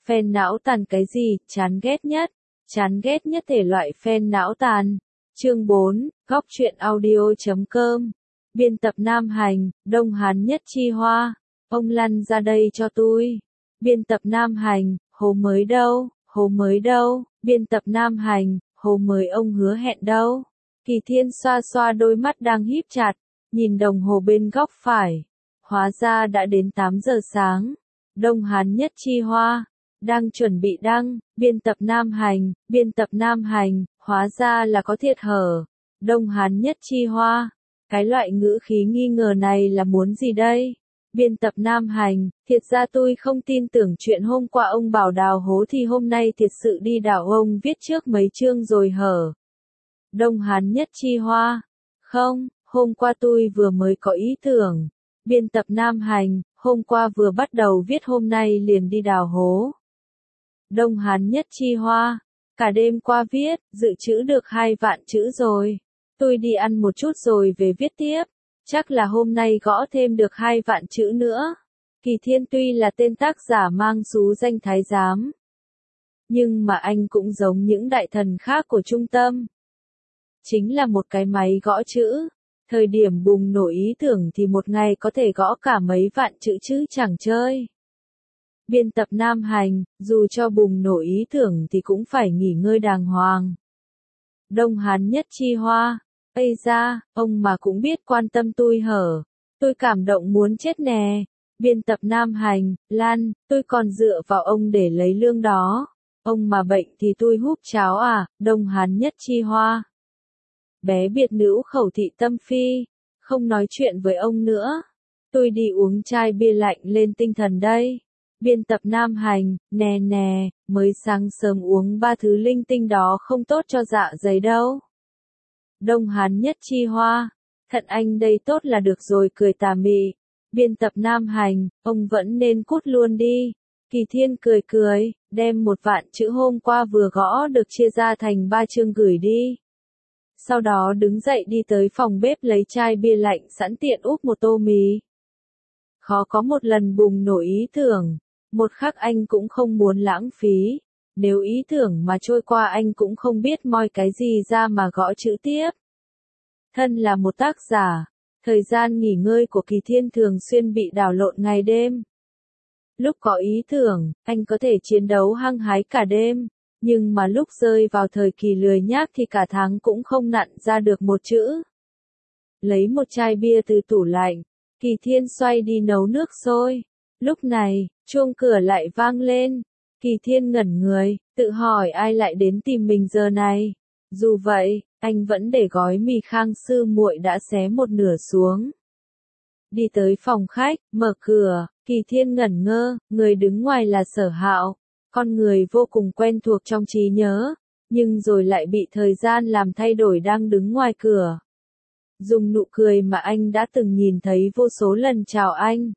Fan não tàn cái gì, chán ghét nhất thể loại fan não tàn. Chương 4, góc truyện audio.com. Biên tập Nam Hành, Đông Hán Nhất Chi Hoa. Ông lăn ra đây cho tôi. Biên tập Nam Hành, hố mới đâu. Biên tập Nam Hành, hố mới ông hứa hẹn đâu. Kỳ Thiên xoa xoa đôi mắt đang híp chặt, nhìn đồng hồ bên góc phải. Hóa ra đã đến 8 giờ sáng. Đông Hán Nhất Chi Hoa đang chuẩn bị đăng. Biên tập Nam Hành, hóa ra là có thiệt hở. Đông Hán Nhất Chi Hoa, cái loại ngữ khí nghi ngờ này là muốn gì đây? Biên tập Nam Hành, thiệt ra tôi không tin tưởng chuyện hôm qua ông bảo đào hố thì hôm nay thiệt sự đi đào. Ông viết trước mấy chương rồi hở? Đông Hán Nhất Chi Hoa, không, hôm qua tôi vừa mới có ý tưởng. Biên tập Nam Hành, hôm qua vừa bắt đầu viết hôm nay liền đi đào hố. Đông Hán Nhất Chi Hoa, cả đêm qua viết, dự trữ được 2 vạn chữ rồi. Tôi đi ăn một chút rồi về viết tiếp. Chắc là hôm nay gõ thêm được 2 vạn chữ nữa. Kỳ Thiên tuy là tên tác giả mang xú danh thái giám, nhưng mà anh cũng giống những đại thần khác của trung tâm. Chính là một cái máy gõ chữ. Thời điểm bùng nổ ý tưởng thì một ngày có thể gõ cả mấy vạn chữ chứ chẳng chơi. Biên tập Nam Hành, dù cho bùng nổ ý tưởng thì cũng phải nghỉ ngơi đàng hoàng. Đông Hán Nhất Chi Hoa, ây da, ông mà cũng biết quan tâm tôi hở. Tôi cảm động muốn chết nè. Biên tập Nam Hành, Lan, tôi còn dựa vào ông để lấy lương đó. Ông mà bệnh thì tôi húp cháo à. Đông Hán Nhất Chi Hoa, bé biệt nữ khẩu thị tâm phi, không nói chuyện với ông nữa. Tôi đi uống chai bia lạnh lên tinh thần đây. Biên tập Nam Hành, nè, mới sáng sớm uống 3 thứ linh tinh đó không tốt cho dạ dày đâu. Đông Hán Nhất Chi Hoa, thận anh đây tốt là được rồi, cười tà mị. Biên tập Nam Hành, ông vẫn nên cút luôn đi. Kỳ Thiên cười, đem 1 vạn chữ hôm qua vừa gõ được chia ra thành 3 chương gửi đi. Sau đó đứng dậy đi tới phòng bếp lấy chai bia lạnh sẵn tiện úp một tô mì. Khó có một lần bùng nổ ý tưởng, một khắc anh cũng không muốn lãng phí. Nếu ý tưởng mà trôi qua anh cũng không biết moi cái gì ra mà gõ chữ tiếp. Thân là một tác giả, thời gian nghỉ ngơi của Kỳ Thiên thường xuyên bị đảo lộn ngày đêm. Lúc có ý tưởng, anh có thể chiến đấu hăng hái cả đêm. Nhưng mà lúc rơi vào thời kỳ lười nhác thì cả tháng cũng không nặn ra được một chữ. Lấy một chai bia từ tủ lạnh, Kỳ Thiên xoay đi nấu nước sôi. Lúc này, chuông cửa lại vang lên. Kỳ Thiên ngẩn người, tự hỏi ai lại đến tìm mình giờ này. Dù vậy, anh vẫn để gói mì Khang sư muội đã xé một nửa xuống. Đi tới phòng khách, mở cửa, Kỳ Thiên ngẩn ngơ, người đứng ngoài là Sở Hạo. Con người vô cùng quen thuộc trong trí nhớ, nhưng rồi lại bị thời gian làm thay đổi đang đứng ngoài cửa. Dùng nụ cười mà anh đã từng nhìn thấy vô số lần chào anh.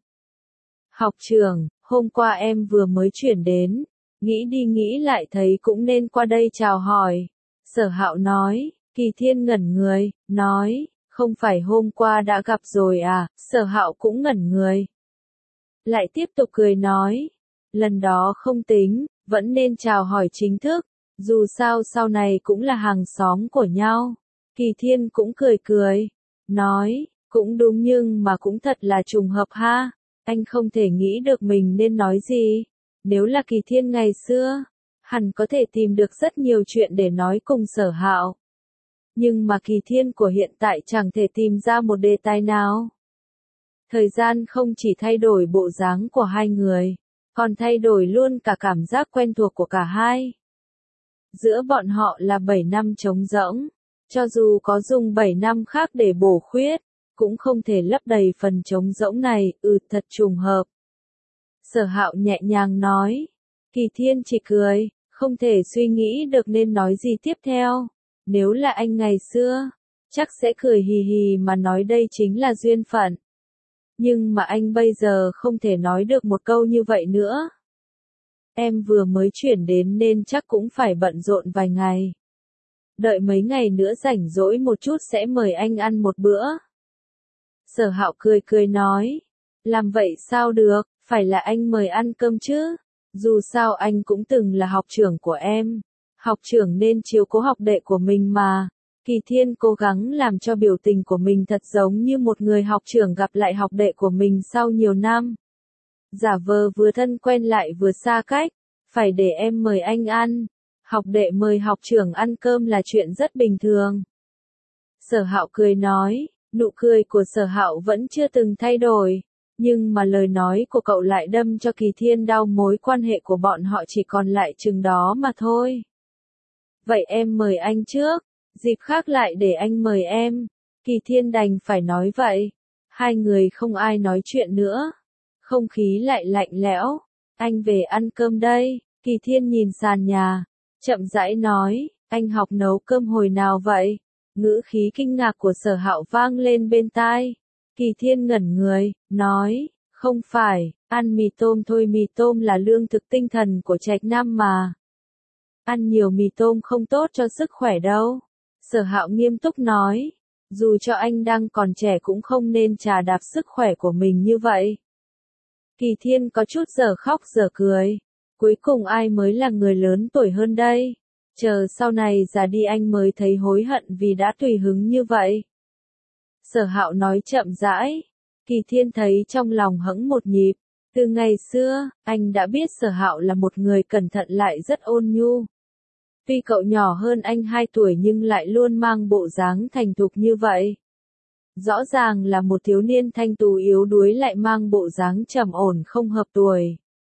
Học trưởng, hôm qua em vừa mới chuyển đến, nghĩ đi nghĩ lại thấy cũng nên qua đây chào hỏi. Sở Hạo nói. Kỳ Thiên ngẩn người, nói, không phải hôm qua đã gặp rồi à? Sở Hạo cũng ngẩn người. Lại tiếp tục cười nói. Lần đó không tính, vẫn nên chào hỏi chính thức, dù sao sau này cũng là hàng xóm của nhau. Kỳ Thiên cũng cười, nói, cũng đúng nhưng mà cũng thật là trùng hợp ha. Anh không thể nghĩ được mình nên nói gì. Nếu là Kỳ Thiên ngày xưa, hẳn có thể tìm được rất nhiều chuyện để nói cùng Sở Hạo. Nhưng mà Kỳ Thiên của hiện tại chẳng thể tìm ra một đề tài nào. Thời gian không chỉ thay đổi bộ dáng của hai người, còn thay đổi luôn cả cảm giác quen thuộc của cả hai. Giữa bọn họ là 7 năm trống rỗng, cho dù có dùng 7 năm khác để bổ khuyết, cũng không thể lấp đầy phần trống rỗng này, thật trùng hợp. Sở Hạo nhẹ nhàng nói. Kỳ Thiên chỉ cười, không thể suy nghĩ được nên nói gì tiếp theo. Nếu là anh ngày xưa, chắc sẽ cười hì hì mà nói đây chính là duyên phận. Nhưng mà anh bây giờ không thể nói được một câu như vậy nữa. Em vừa mới chuyển đến nên chắc cũng phải bận rộn vài ngày. Đợi mấy ngày nữa rảnh rỗi một chút sẽ mời anh ăn một bữa. Sở Hạo cười nói. Làm vậy sao được, phải là anh mời ăn cơm chứ. Dù sao anh cũng từng là học trưởng của em. Học trưởng nên chiếu cố học đệ của mình mà. Kỳ Thiên cố gắng làm cho biểu tình của mình thật giống như một người học trưởng gặp lại học đệ của mình sau nhiều năm. Giả vờ vừa thân quen lại vừa xa cách. Phải để em mời anh ăn. Học đệ mời học trưởng ăn cơm là chuyện rất bình thường. Sở Hạo cười nói, nụ cười của Sở Hạo vẫn chưa từng thay đổi. Nhưng mà lời nói của cậu lại đâm cho Kỳ Thiên đau, mối quan hệ của bọn họ chỉ còn lại chừng đó mà thôi. Vậy em mời anh trước, dịp khác lại để anh mời em. Kỳ Thiên đành phải nói vậy. Hai người không ai nói chuyện nữa. Không khí lại lạnh lẽo. Anh về ăn cơm đây. Kỳ Thiên nhìn sàn nhà, chậm rãi nói, anh học nấu cơm hồi nào vậy? Ngữ khí kinh ngạc của Sở Hạo vang lên bên tai. Kỳ Thiên ngẩn người, nói, không phải, ăn mì tôm thôi, mì tôm là lương thực tinh thần của Trạch Nam mà. Ăn nhiều mì tôm không tốt cho sức khỏe đâu. Sở Hạo nghiêm túc nói, dù cho anh đang còn trẻ cũng không nên chà đạp sức khỏe của mình như vậy. Kỳ Thiên có chút giờ khóc giờ cười. Cuối cùng ai mới là người lớn tuổi hơn đây? Chờ sau này già đi anh mới thấy hối hận vì đã tùy hứng như vậy. Sở Hạo nói chậm rãi. Kỳ Thiên thấy trong lòng hững một nhịp. Từ ngày xưa, anh đã biết Sở Hạo là một người cẩn thận lại rất ôn nhu. Tuy cậu nhỏ hơn anh 2 tuổi nhưng lại luôn mang bộ dáng thành thục như vậy. Rõ ràng là một thiếu niên thanh tú yếu đuối lại mang bộ dáng trầm ổn không hợp tuổi.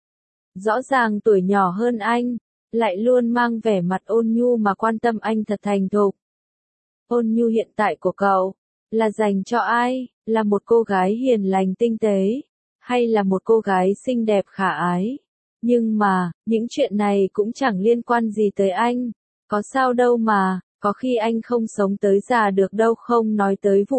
Rõ ràng tuổi nhỏ hơn anh, lại luôn mang vẻ mặt ôn nhu mà quan tâm anh thật thành thục. Ôn nhu hiện tại của cậu, là dành cho ai? Là một cô gái hiền lành tinh tế, hay là một cô gái xinh đẹp khả ái? Nhưng mà, những chuyện này cũng chẳng liên quan gì tới anh. Có sao đâu mà, có khi anh không sống tới già được đâu, không nói tới vụ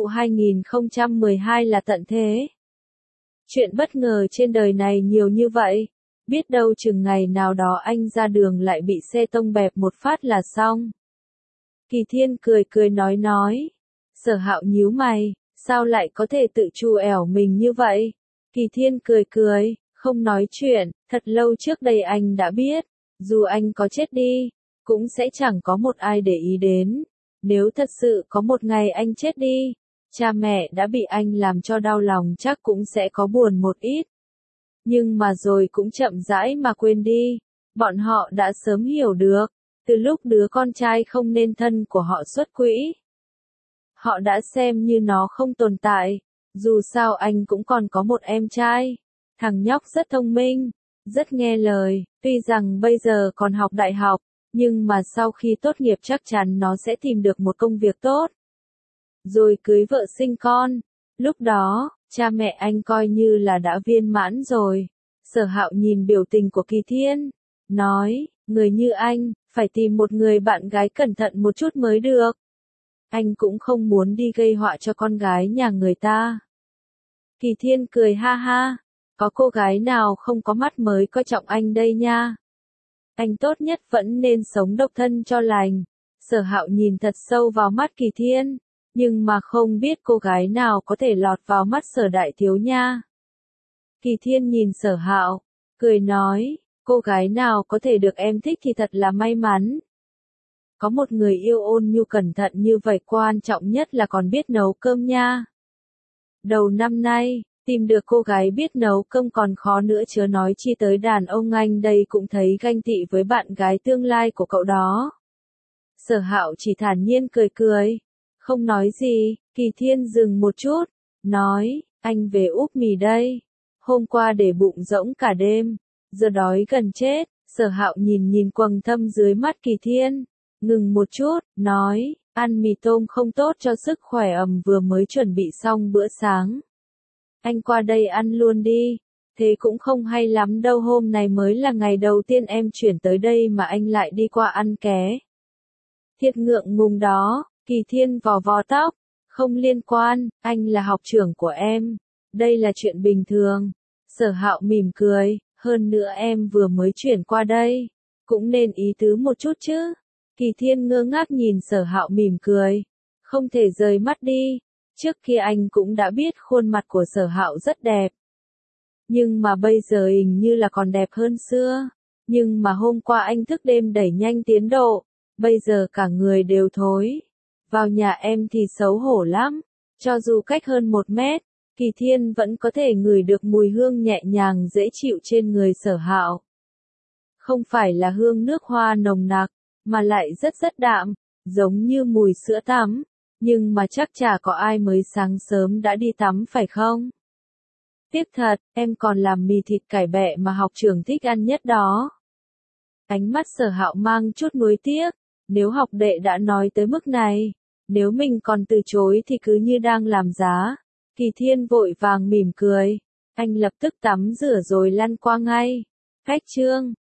2012 là tận thế. Chuyện bất ngờ trên đời này nhiều như vậy. Biết đâu chừng ngày nào đó anh ra đường lại bị xe tông bẹp một phát là xong. Kỳ Thiên cười cười nói. Sở Hạo nhíu mày, sao lại có thể tự trù ẻo mình như vậy? Kỳ Thiên cười, không nói chuyện, thật lâu trước đây anh đã biết, dù anh có chết đi, cũng sẽ chẳng có một ai để ý đến. Nếu thật sự có một ngày anh chết đi, cha mẹ đã bị anh làm cho đau lòng chắc cũng sẽ có buồn một ít. Nhưng mà rồi cũng chậm rãi mà quên đi. Bọn họ đã sớm hiểu được, từ lúc đứa con trai không nên thân của họ xuất quỹ. Họ đã xem như nó không tồn tại. Dù sao anh cũng còn có một em trai. Thằng nhóc rất thông minh, rất nghe lời, tuy rằng bây giờ còn học đại học, nhưng mà sau khi tốt nghiệp chắc chắn nó sẽ tìm được một công việc tốt. Rồi cưới vợ sinh con. Lúc đó, cha mẹ anh coi như là đã viên mãn rồi. Sở Hạo nhìn biểu tình của Kỳ Thiên, nói, người như anh, phải tìm một người bạn gái cẩn thận một chút mới được. Anh cũng không muốn đi gây họa cho con gái nhà người ta. Kỳ Thiên cười ha ha, có cô gái nào không có mắt mới coi trọng anh đây nha. Anh tốt nhất vẫn nên sống độc thân cho lành. Sở Hạo nhìn thật sâu vào mắt Kỳ Thiên, nhưng mà không biết cô gái nào có thể lọt vào mắt Sở đại thiếu nha. Kỳ Thiên nhìn Sở Hạo, cười nói, cô gái nào có thể được em thích thì thật là may mắn. Có một người yêu ôn nhu cẩn thận như vậy, quan trọng nhất là còn biết nấu cơm nha. Đầu năm nay, tìm được cô gái biết nấu cơm còn khó nữa, chớ nói chi tới đàn ông. Anh đây cũng thấy ganh tị với bạn gái tương lai của cậu đó. Sở Hạo chỉ thản nhiên cười, không nói gì. Kỳ Thiên dừng một chút, nói, anh về úp mì đây. Hôm qua để bụng rỗng cả đêm, giờ đói gần chết. Sở Hạo nhìn quầng thâm dưới mắt Kỳ Thiên, ngừng một chút, nói, ăn mì tôm không tốt cho sức khỏe, vừa mới chuẩn bị xong bữa sáng. Anh qua đây ăn luôn đi, thế cũng không hay lắm đâu, hôm nay mới là ngày đầu tiên em chuyển tới đây mà anh lại đi qua ăn ké. Thiệt ngượng ngùng đó. Kỳ Thiên vò vò tóc, không liên quan, anh là học trưởng của em, đây là chuyện bình thường. Sở Hạo mỉm cười, hơn nữa em vừa mới chuyển qua đây, cũng nên ý tứ một chút chứ. Kỳ Thiên ngơ ngác nhìn Sở Hạo mỉm cười, không thể rời mắt đi. Trước kia anh cũng đã biết khuôn mặt của Sở Hạo rất đẹp. Nhưng mà bây giờ hình như là còn đẹp hơn xưa. Nhưng mà hôm qua anh thức đêm đẩy nhanh tiến độ, bây giờ cả người đều thối. Vào nhà em thì xấu hổ lắm, cho dù cách hơn 1 mét, Kỳ Thiên vẫn có thể ngửi được mùi hương nhẹ nhàng dễ chịu trên người Sở Hạo. Không phải là hương nước hoa nồng nặc, mà lại rất đạm, giống như mùi sữa tắm, nhưng mà chắc chả có ai mới sáng sớm đã đi tắm phải không? Tiếc thật, em còn làm mì thịt cải bẹ mà học trưởng thích ăn nhất đó. Ánh mắt Sở Hạo mang chút nuối tiếc, nếu học đệ đã nói tới mức này, nếu mình còn từ chối thì cứ như đang làm giá. Kỳ Thiên vội vàng mỉm cười, anh lập tức tắm rửa rồi lăn qua ngay. Khách trương,